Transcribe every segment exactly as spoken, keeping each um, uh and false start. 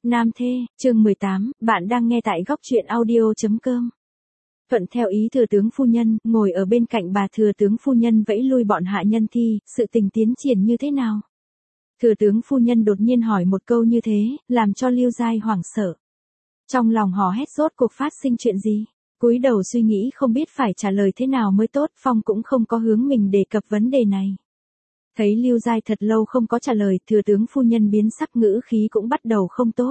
Nam thê, chương mười tám, bạn đang nghe tại góc truyện audio.com. Thuận theo ý thừa tướng phu nhân, ngồi ở bên cạnh bà thừa tướng phu nhân vẫy lui bọn hạ nhân thi, sự tình tiến triển như thế nào? Thừa tướng phu nhân đột nhiên hỏi một câu như thế, làm cho Lưu Giai hoảng sợ. Trong lòng hò hét rốt cuộc phát sinh chuyện gì? Cúi đầu suy nghĩ không biết phải trả lời thế nào mới tốt, Phong cũng không có hướng mình đề cập vấn đề này. Thấy Lưu Giai thật lâu không có trả lời, thừa tướng phu nhân biến sắc, ngữ khí cũng bắt đầu không tốt.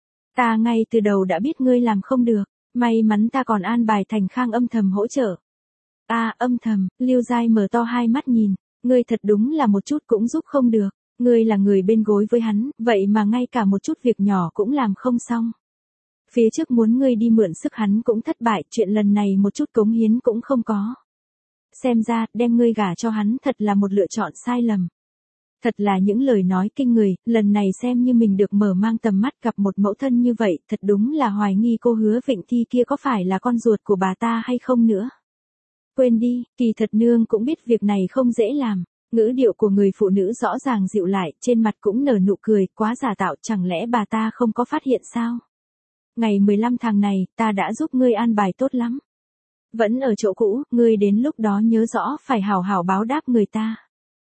Ta ngay từ đầu đã biết ngươi làm không được, may mắn ta còn an bài Thành Khang âm thầm hỗ trợ. A à, âm thầm, Lưu Giai mở to hai mắt nhìn, ngươi thật đúng là một chút cũng giúp không được, ngươi là người bên gối với hắn, vậy mà ngay cả một chút việc nhỏ cũng làm không xong. Phía trước muốn ngươi đi mượn sức hắn cũng thất bại, chuyện lần này một chút cống hiến cũng không có. Xem ra, đem ngươi gả cho hắn thật là một lựa chọn sai lầm. Thật là những lời nói kinh người, lần này xem như mình được mở mang tầm mắt gặp một mẫu thân như vậy, thật đúng là hoài nghi cô Hứa Vịnh Thi kia có phải là con ruột của bà ta hay không nữa. Quên đi, kỳ thật nương cũng biết việc này không dễ làm, ngữ điệu của người phụ nữ rõ ràng dịu lại, trên mặt cũng nở nụ cười, quá giả tạo, chẳng lẽ bà ta không có phát hiện sao? Ngày mười lăm tháng này, ta đã giúp ngươi an bài tốt lắm. Vẫn ở chỗ cũ, ngươi đến lúc đó nhớ rõ phải hảo hảo báo đáp người ta.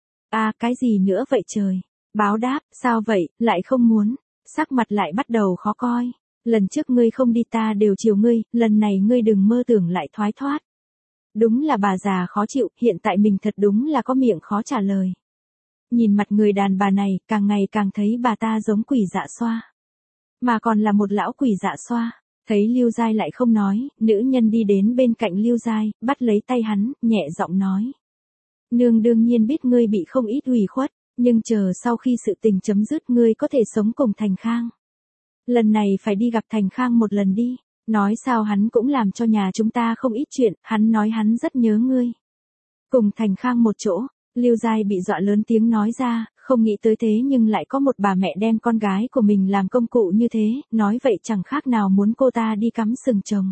À, cái gì nữa vậy trời? Báo đáp, sao vậy, lại không muốn? Sắc mặt lại bắt đầu khó coi. Lần trước ngươi không đi ta đều chiều ngươi, lần này ngươi đừng mơ tưởng lại thoái thoát. Đúng là bà già khó chịu, hiện tại mình thật đúng là có miệng khó trả lời. Nhìn mặt người đàn bà này, càng ngày càng thấy bà ta giống quỷ dạ xoa. Mà còn là một lão quỷ dạ xoa. Thấy Lưu Giai lại không nói, nữ nhân đi đến bên cạnh Lưu Giai, bắt lấy tay hắn, nhẹ giọng nói. Nương đương nhiên biết ngươi bị không ít ủy khuất, nhưng chờ sau khi sự tình chấm dứt ngươi có thể sống cùng Thành Khang. Lần này phải đi gặp Thành Khang một lần đi, nói sao hắn cũng làm cho nhà chúng ta không ít chuyện, hắn nói hắn rất nhớ ngươi. Cùng Thành Khang một chỗ, Lưu Giai bị dọa lớn tiếng nói ra, không nghĩ tới thế nhưng lại có một bà mẹ đem con gái của mình làm công cụ như thế, nói vậy chẳng khác nào muốn cô ta đi cắm sừng chồng.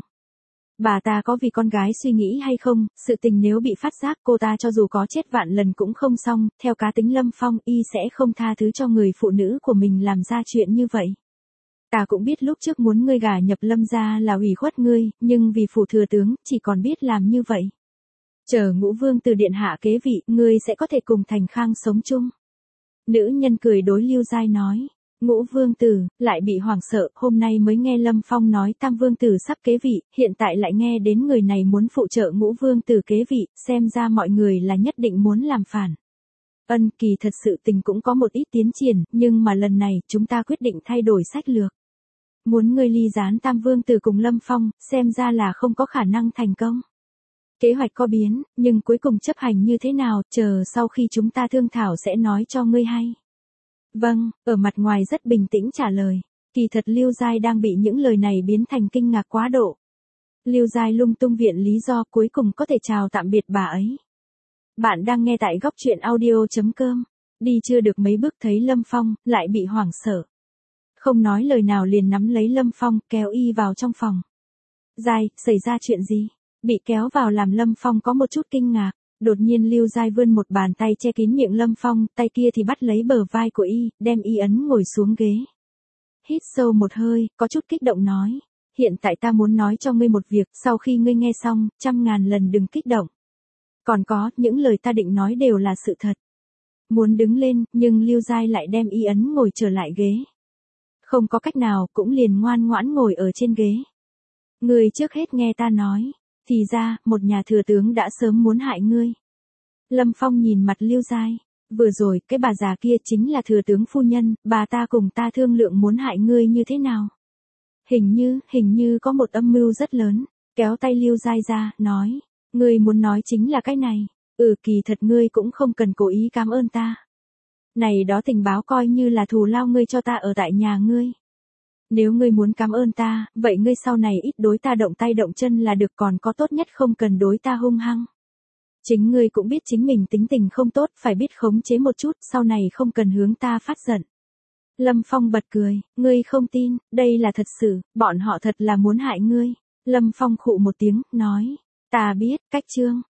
Bà ta có vì con gái suy nghĩ hay không, sự tình nếu bị phát giác cô ta cho dù có chết vạn lần cũng không xong, theo cá tính Lâm Phong y sẽ không tha thứ cho người phụ nữ của mình làm ra chuyện như vậy. Ta cũng biết lúc trước muốn ngươi gả nhập Lâm gia là ủy khuất ngươi, nhưng vì phủ thừa tướng, chỉ còn biết làm như vậy. Chờ Ngũ Vương từ điện hạ kế vị, ngươi sẽ có thể cùng Thành Khang sống chung. Nữ nhân cười đối Lưu Giai nói. Ngũ Vương tử, lại bị hoảng sợ, hôm nay mới nghe Lâm Phong nói Tam Vương tử sắp kế vị, hiện tại lại nghe đến người này muốn phụ trợ Ngũ Vương tử kế vị, xem ra mọi người là nhất định muốn làm phản. Ân, kỳ thật sự tình cũng có một ít tiến triển, nhưng mà lần này, chúng ta quyết định thay đổi sách lược. Muốn ngươi ly gián Tam Vương tử cùng Lâm Phong, xem ra là không có khả năng thành công. Kế hoạch có biến, nhưng cuối cùng chấp hành như thế nào, chờ sau khi chúng ta thương thảo sẽ nói cho ngươi hay. Vâng, ở mặt ngoài rất bình tĩnh trả lời. Kỳ thật Lưu Giai đang bị những lời này biến thành kinh ngạc quá độ. Lưu Giai lung tung viện lý do cuối cùng có thể chào tạm biệt bà ấy. Bạn đang nghe tại góc truyện audio.com. Đi chưa được mấy bước thấy Lâm Phong, lại bị hoảng sợ. Không nói lời nào liền nắm lấy Lâm Phong, kéo y vào trong phòng. Giai, xảy ra chuyện gì? Bị kéo vào làm Lâm Phong có một chút kinh ngạc. Đột nhiên Lưu Giai vươn một bàn tay che kín miệng Lâm Phong, tay kia thì bắt lấy bờ vai của y, đem y ấn ngồi xuống ghế. Hít sâu một hơi, có chút kích động nói. Hiện tại ta muốn nói cho ngươi một việc, sau khi ngươi nghe xong, trăm ngàn lần đừng kích động. Còn có, những lời ta định nói đều là sự thật. Muốn đứng lên, nhưng Lưu Giai lại đem y ấn ngồi trở lại ghế. Không có cách nào, cũng liền ngoan ngoãn ngồi ở trên ghế. Ngươi trước hết nghe ta nói. Thì ra, một nhà thừa tướng đã sớm muốn hại ngươi. Lâm Phong nhìn mặt Lưu Giai. Vừa rồi, cái bà già kia chính là thừa tướng phu nhân, bà ta cùng ta thương lượng muốn hại ngươi như thế nào. Hình như, hình như có một âm mưu rất lớn. Kéo tay Lưu Giai ra, nói. Ngươi muốn nói chính là cái này. Ừ, kỳ thật ngươi cũng không cần cố ý cảm ơn ta. Này đó tình báo coi như là thù lao ngươi cho ta ở tại nhà ngươi. Nếu ngươi muốn cảm ơn ta, vậy ngươi sau này ít đối ta động tay động chân là được, còn có tốt nhất không cần đối ta hung hăng. Chính ngươi cũng biết chính mình tính tình không tốt, phải biết khống chế một chút, sau này không cần hướng ta phát giận. Lâm Phong bật cười, ngươi không tin, đây là thật sự, bọn họ thật là muốn hại ngươi. Lâm Phong khụ một tiếng, nói, ta biết, cách chương,